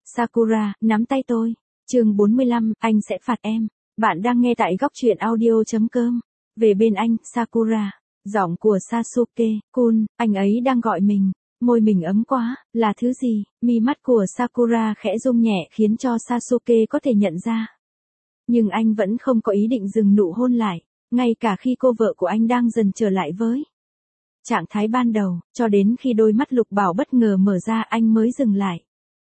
Sakura, nắm tay tôi. Chương 45, anh sẽ phạt em. Bạn đang nghe tại góc truyện audio.com. Về bên anh, Sakura. Giọng của Sasuke-kun, anh ấy đang gọi mình. Môi mình ấm quá, là thứ gì? Mi mắt của Sakura khẽ rung nhẹ khiến cho Sasuke có thể nhận ra. Nhưng anh vẫn không có ý định dừng nụ hôn lại, ngay cả khi cô vợ của anh đang dần trở lại với trạng thái ban đầu, cho đến khi đôi mắt Lục Bảo bất ngờ mở ra anh mới dừng lại.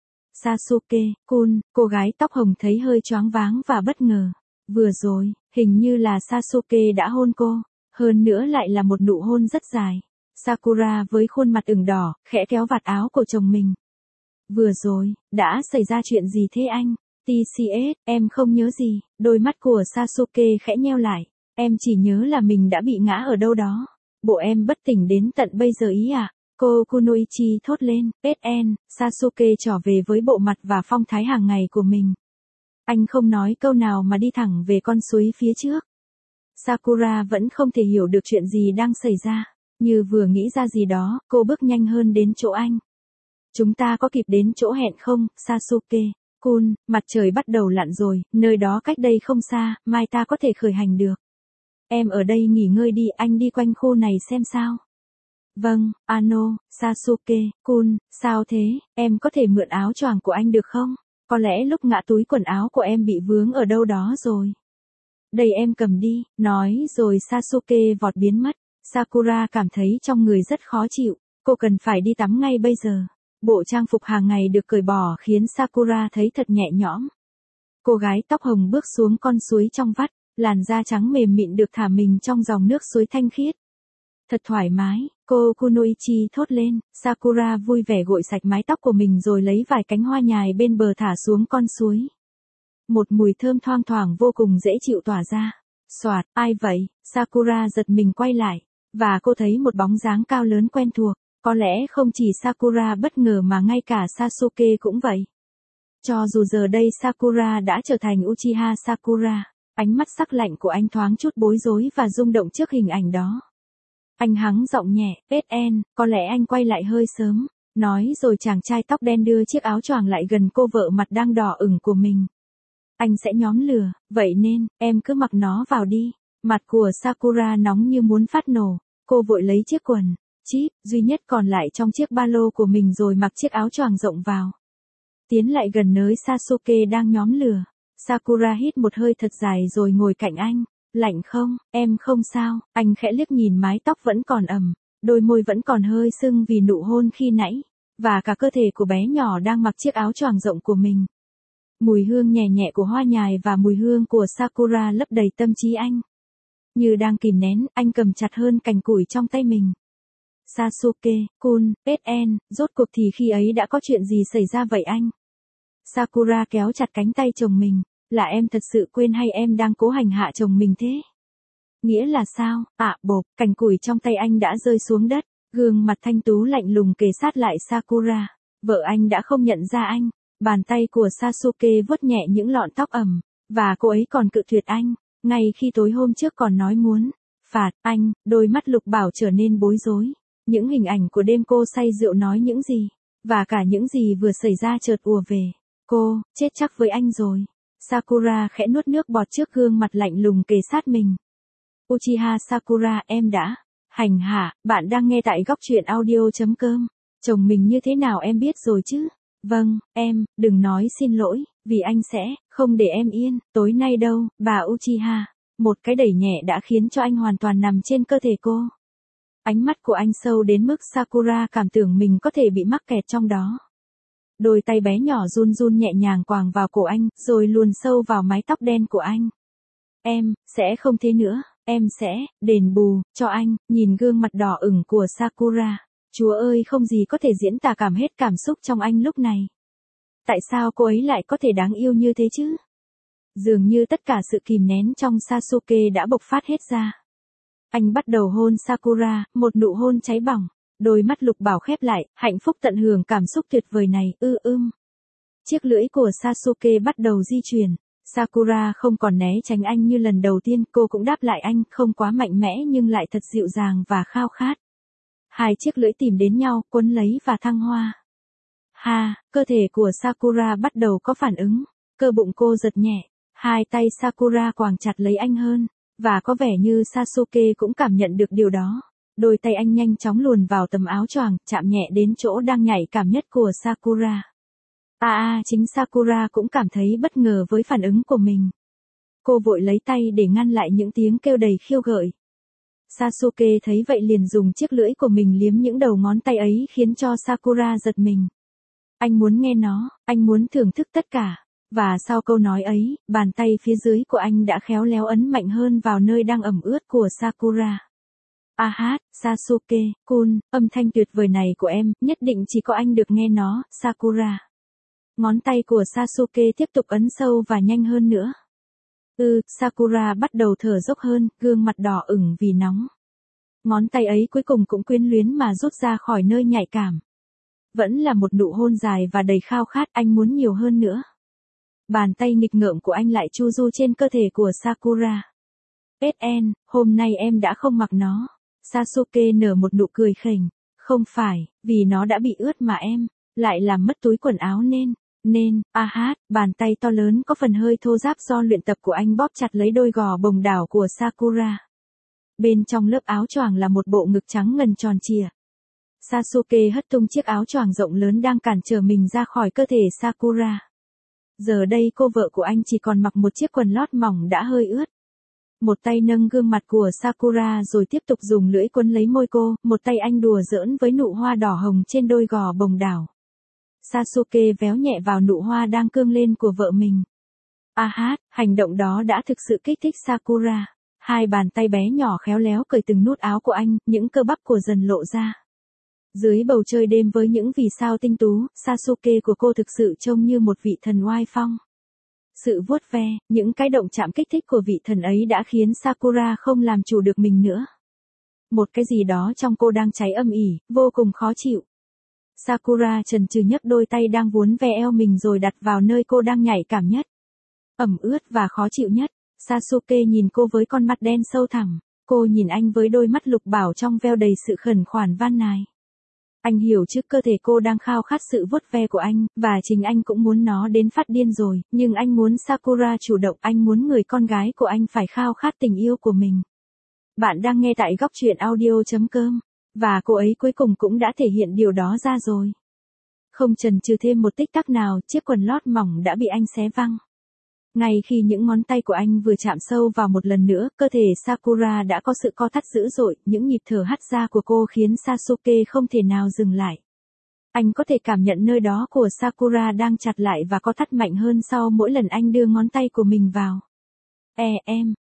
Sasuke-kun, cô gái tóc hồng thấy hơi choáng váng và bất ngờ. Vừa rồi, hình như là Sasuke đã hôn cô, hơn nữa lại là một nụ hôn rất dài. Sakura với khuôn mặt ửng đỏ, khẽ kéo vạt áo của chồng mình. Vừa rồi, đã xảy ra chuyện gì thế anh? TCS, em không nhớ gì. Đôi mắt của Sasuke khẽ nheo lại. Em chỉ nhớ là mình đã bị ngã ở đâu đó. Bộ em bất tỉnh đến tận bây giờ ý à? Cô Kunoichi thốt lên. SN, Sasuke trở về với bộ mặt và phong thái hàng ngày của mình. Anh không nói câu nào mà đi thẳng về con suối phía trước. Sakura vẫn không thể hiểu được chuyện gì đang xảy ra. Như vừa nghĩ ra gì đó, cô bước nhanh hơn đến chỗ anh. Chúng ta có kịp đến chỗ hẹn không, Sasuke-kun? Mặt trời bắt đầu lặn rồi, nơi đó cách đây không xa, mai ta có thể khởi hành được. Em ở đây nghỉ ngơi đi, anh đi quanh khu này xem sao. Vâng, Ano, Sasuke-kun, sao thế, em có thể mượn áo choàng của anh được không? Có lẽ lúc ngã túi quần áo của em bị vướng ở đâu đó rồi. Đây em cầm đi, nói rồi Sasuke vọt biến mất. Sakura cảm thấy trong người rất khó chịu, cô cần phải đi tắm ngay bây giờ. Bộ trang phục hàng ngày được cởi bỏ khiến Sakura thấy thật nhẹ nhõm. Cô gái tóc hồng bước xuống con suối trong vắt, làn da trắng mềm mịn được thả mình trong dòng nước suối thanh khiết. Thật thoải mái, cô Kunoichi thốt lên. Sakura vui vẻ gội sạch mái tóc của mình rồi lấy vài cánh hoa nhài bên bờ thả xuống con suối. Một mùi thơm thoang thoảng vô cùng dễ chịu tỏa ra. Soạt, ai vậy? Sakura giật mình quay lại, và cô thấy một bóng dáng cao lớn quen thuộc. Có lẽ không chỉ Sakura bất ngờ mà ngay cả Sasuke cũng vậy. Cho dù giờ đây Sakura đã trở thành Uchiha Sakura, ánh mắt sắc lạnh của anh thoáng chút bối rối và rung động trước hình ảnh đó. Anh hắng giọng nhẹ, SN, có lẽ anh quay lại hơi sớm. Nói rồi chàng trai tóc đen đưa chiếc áo choàng lại gần cô vợ mặt đang đỏ ửng của mình. Anh sẽ nhóm lửa, vậy nên, em cứ mặc nó vào đi. Mặt của Sakura nóng như muốn phát nổ. Cô vội lấy chiếc quần chip duy nhất còn lại trong chiếc ba lô của mình rồi mặc chiếc áo choàng rộng vào. Tiến lại gần nơi Sasuke đang nhóm lửa. Sakura hít một hơi thật dài rồi ngồi cạnh anh. Lạnh không, em không sao. Anh khẽ liếc nhìn mái tóc vẫn còn ẩm, đôi môi vẫn còn hơi sưng vì nụ hôn khi nãy, và cả cơ thể của bé nhỏ đang mặc chiếc áo choàng rộng của mình. Mùi hương nhẹ nhẹ của hoa nhài và mùi hương của Sakura lấp đầy tâm trí anh. Như đang kìm nén, anh cầm chặt hơn cành củi trong tay mình. Sasuke-kun, SN, rốt cuộc thì khi ấy đã có chuyện gì xảy ra vậy anh? Sakura kéo chặt cánh tay chồng mình. Là em thật sự quên hay em đang cố hành hạ chồng mình thế? Nghĩa là sao? Bộp, cành củi trong tay anh đã rơi xuống đất. Gương mặt thanh tú lạnh lùng kề sát lại Sakura. Vợ anh đã không nhận ra anh. Bàn tay của Sasuke vuốt nhẹ những lọn tóc ẩm. Và cô ấy còn cự tuyệt anh. Ngay khi tối hôm trước còn nói muốn phạt anh, đôi mắt Lục Bảo trở nên bối rối. Những hình ảnh của đêm cô say rượu nói những gì, và cả những gì vừa xảy ra chợt ùa về. Cô, chết chắc với anh rồi. Sakura khẽ nuốt nước bọt trước gương mặt lạnh lùng kề sát mình. Uchiha Sakura, em đã hành hạ, bạn đang nghe tại góc truyện audio.com. Chồng mình như thế nào em biết rồi chứ? Vâng, em, đừng nói xin lỗi, vì anh sẽ không để em yên, tối nay đâu, bà Uchiha. Một cái đẩy nhẹ đã khiến cho anh hoàn toàn nằm trên cơ thể cô. Ánh mắt của anh sâu đến mức Sakura cảm tưởng mình có thể bị mắc kẹt trong đó. Đôi tay bé nhỏ run run nhẹ nhàng quàng vào cổ anh, rồi luồn sâu vào mái tóc đen của anh. Em, sẽ không thế nữa, em sẽ đền bù cho anh. Nhìn gương mặt đỏ ửng của Sakura. Chúa ơi, không gì có thể diễn tả hết cảm xúc trong anh lúc này. Tại sao cô ấy lại có thể đáng yêu như thế chứ? Dường như tất cả sự kìm nén trong Sasuke đã bộc phát hết ra. Anh bắt đầu hôn Sakura, một nụ hôn cháy bỏng. Đôi mắt Lục Bảo khép lại, hạnh phúc tận hưởng cảm xúc tuyệt vời này, Chiếc lưỡi của Sasuke bắt đầu di chuyển. Sakura không còn né tránh anh như lần đầu tiên, cô cũng đáp lại anh, không quá mạnh mẽ nhưng lại thật dịu dàng và khao khát. Hai chiếc lưỡi tìm đến nhau, quấn lấy và thăng hoa. Ha, cơ thể của Sakura bắt đầu có phản ứng. Cơ bụng cô giật nhẹ. Hai tay Sakura quàng chặt lấy anh hơn. Và có vẻ như Sasuke cũng cảm nhận được điều đó. Đôi tay anh nhanh chóng luồn vào tấm áo choàng, chạm nhẹ đến chỗ đang nhạy cảm nhất của Sakura. Chính Sakura cũng cảm thấy bất ngờ với phản ứng của mình. Cô vội lấy tay để ngăn lại những tiếng kêu đầy khiêu gợi. Sasuke thấy vậy liền dùng chiếc lưỡi của mình liếm những đầu ngón tay ấy khiến cho Sakura giật mình. Anh muốn nghe nó, anh muốn thưởng thức tất cả. Và sau câu nói ấy, bàn tay phía dưới của anh đã khéo léo ấn mạnh hơn vào nơi đang ẩm ướt của Sakura. Sasuke-kun, âm thanh tuyệt vời này của em, nhất định chỉ có anh được nghe nó, Sakura. Ngón tay của Sasuke tiếp tục ấn sâu và nhanh hơn nữa. Sakura bắt đầu thở dốc hơn, gương mặt đỏ ửng vì nóng. Ngón tay ấy cuối cùng cũng quyến luyến mà rút ra khỏi nơi nhạy cảm. Vẫn là một nụ hôn dài và đầy khao khát, anh muốn nhiều hơn nữa. Bàn tay nghịch ngợm của anh lại chu du trên cơ thể của Sakura. Hôm nay em đã không mặc nó. Sasuke nở một nụ cười khỉnh. Không phải, vì nó đã bị ướt mà em lại làm mất túi quần áo nên, bàn tay to lớn có phần hơi thô ráp do luyện tập của anh bóp chặt lấy đôi gò bồng đảo của Sakura. Bên trong lớp áo choàng là một bộ ngực trắng ngần tròn trịa. Sasuke hất tung chiếc áo choàng rộng lớn đang cản trở mình ra khỏi cơ thể Sakura. Giờ đây cô vợ của anh chỉ còn mặc một chiếc quần lót mỏng đã hơi ướt. Một tay nâng gương mặt của Sakura rồi tiếp tục dùng lưỡi quấn lấy môi cô, một tay anh đùa giỡn với nụ hoa đỏ hồng trên đôi gò bồng đảo. Sasuke véo nhẹ vào nụ hoa đang cương lên của vợ mình. Hành động đó đã thực sự kích thích Sakura. Hai bàn tay bé nhỏ khéo léo cởi từng nút áo của anh, những cơ bắp của dần lộ ra. Dưới bầu trời đêm với những vì sao tinh tú, Sasuke của cô thực sự trông như một vị thần oai phong. Sự vuốt ve, những cái động chạm kích thích của vị thần ấy đã khiến Sakura không làm chủ được mình nữa. Một cái gì đó trong cô đang cháy âm ỉ, vô cùng khó chịu. Sakura chần chừ nhấc đôi tay đang vuốn ve eo mình rồi đặt vào nơi cô đang nhạy cảm nhất. Ẩm ướt và khó chịu nhất. Sasuke nhìn cô với con mắt đen sâu thẳm. Cô nhìn anh với đôi mắt lục bảo trong veo đầy sự khẩn khoản van nài. Anh hiểu trước cơ thể cô đang khao khát sự vuốt ve của anh, và chính anh cũng muốn nó đến phát điên rồi, nhưng anh muốn Sakura chủ động, anh muốn người con gái của anh phải khao khát tình yêu của mình. Bạn đang nghe tại góc truyện audio.com, và cô ấy cuối cùng cũng đã thể hiện điều đó ra rồi. Không chần chừ thêm một tích tắc nào, chiếc quần lót mỏng đã bị anh xé văng. Ngay khi những ngón tay của anh vừa chạm sâu vào một lần nữa, cơ thể Sakura đã có sự co thắt dữ dội, những nhịp thở hắt ra của cô khiến Sasuke không thể nào dừng lại. Anh có thể cảm nhận nơi đó của Sakura đang chặt lại và co thắt mạnh hơn sau mỗi lần anh đưa ngón tay của mình vào. Em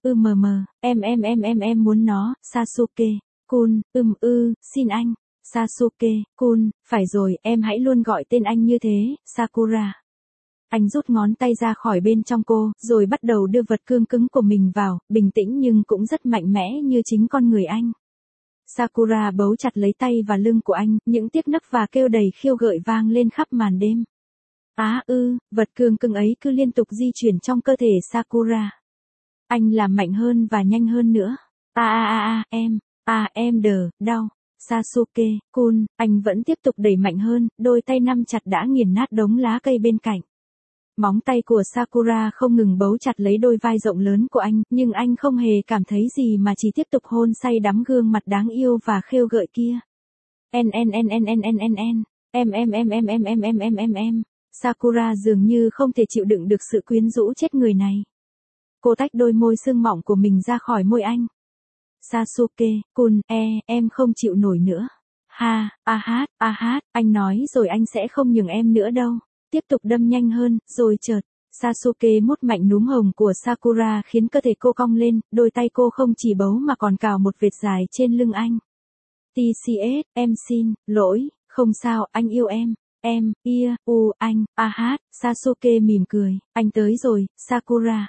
muốn nó, Sasuke-kun, xin anh. Sasuke-kun, phải rồi, em hãy luôn gọi tên anh như thế, Sakura. Anh rút ngón tay ra khỏi bên trong cô, rồi bắt đầu đưa vật cương cứng của mình vào, bình tĩnh nhưng cũng rất mạnh mẽ như chính con người anh. Sakura bấu chặt lấy tay và lưng của anh, những tiếc nấc và kêu đầy khiêu gợi vang lên khắp màn đêm. Vật cương cứng ấy cứ liên tục di chuyển trong cơ thể Sakura. Anh làm mạnh hơn và nhanh hơn nữa. Đau. Sasuke-kun, anh vẫn tiếp tục đẩy mạnh hơn, đôi tay nắm chặt đã nghiền nát đống lá cây bên cạnh. Móng tay của Sakura không ngừng bấu chặt lấy đôi vai rộng lớn của anh, nhưng anh không hề cảm thấy gì mà chỉ tiếp tục hôn say đắm gương mặt đáng yêu và khêu gợi kia. Sakura dường như không thể chịu đựng được sự quyến rũ chết người này. Cô tách đôi môi sưng mọng của mình ra khỏi môi anh. Sasuke-kun, em không chịu nổi nữa. Anh nói rồi anh sẽ không nhường em nữa đâu. Tiếp tục đâm nhanh hơn, rồi chợt, Sasuke mút mạnh núm hồng của Sakura khiến cơ thể cô cong lên, đôi tay cô không chỉ bấu mà còn cào một vệt dài trên lưng anh. Em xin, lỗi, không sao, anh yêu em. Anh, Sasuke mỉm cười, anh tới rồi, Sakura.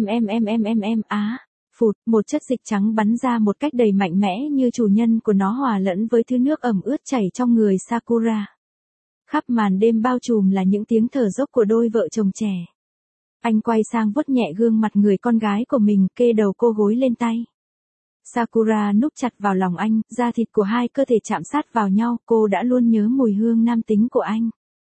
Phụt, một chất dịch trắng bắn ra một cách đầy mạnh mẽ như chủ nhân của nó hòa lẫn với thứ nước ẩm ướt chảy trong người Sakura. Khắp màn đêm bao trùm là những tiếng thở dốc của đôi vợ chồng trẻ. Anh quay sang vuốt nhẹ gương mặt người con gái của mình, kê đầu cô gối lên tay. Sakura núp chặt vào lòng anh, da thịt của hai cơ thể chạm sát vào nhau, cô đã luôn nhớ mùi hương nam tính của anh.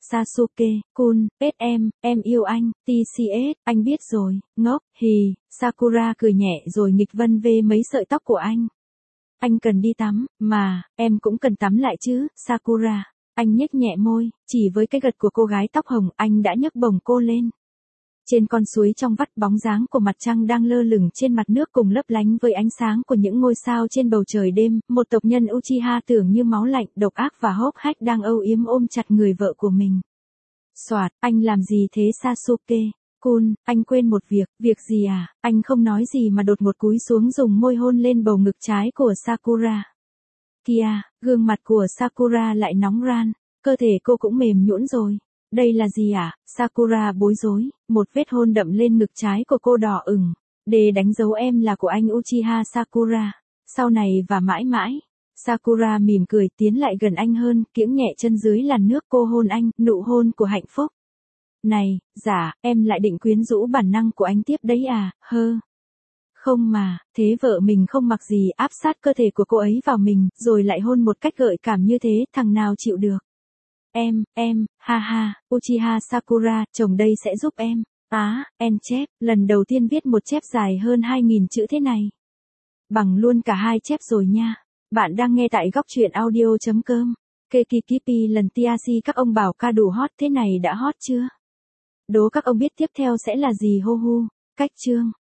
Sasuke-kun, em yêu anh, TCS, anh biết rồi, ngốc, hì, Sakura cười nhẹ rồi nghịch vân về mấy sợi tóc của anh. Anh cần đi tắm, mà, em cũng cần tắm lại chứ, Sakura. Anh nhếch nhẹ môi, chỉ với cái gật của cô gái tóc hồng anh đã nhấc bổng cô lên. Trên con suối trong vắt bóng dáng của mặt trăng đang lơ lửng trên mặt nước cùng lấp lánh với ánh sáng của những ngôi sao trên bầu trời đêm, một tộc nhân Uchiha tưởng như máu lạnh, độc ác và hốc hách đang âu yếm ôm chặt người vợ của mình. Soạt, anh làm gì thế Sasuke-kun, anh quên một việc gì à, anh không nói gì mà đột ngột cúi xuống dùng môi hôn lên bầu ngực trái của Sakura. Kìa, gương mặt của Sakura lại nóng ran, cơ thể cô cũng mềm nhũn rồi. Đây là gì à? Sakura bối rối, một vết hôn đậm lên ngực trái của cô đỏ ửng, để đánh dấu em là của anh Uchiha Sakura, sau này và mãi mãi. Sakura mỉm cười tiến lại gần anh hơn, kiễng nhẹ chân dưới làn nước cô hôn anh, nụ hôn của hạnh phúc. Này, dạ, em lại định quyến rũ bản năng của anh tiếp đấy à, Không mà, thế vợ mình không mặc gì áp sát cơ thể của cô ấy vào mình, rồi lại hôn một cách gợi cảm như thế, thằng nào chịu được. Ha ha, Uchiha Sakura, chồng đây sẽ giúp em. En chép, lần đầu tiên viết một chép dài hơn 2.000 chữ thế này. Bằng luôn cả 2 chép rồi nha. Bạn đang nghe tại góc truyện audio.com. Kekikipi lần Tiashi các ông bảo ca đủ hot thế này đã hot chưa? Đố các ông biết tiếp theo sẽ là gì hô hu. Cách chương.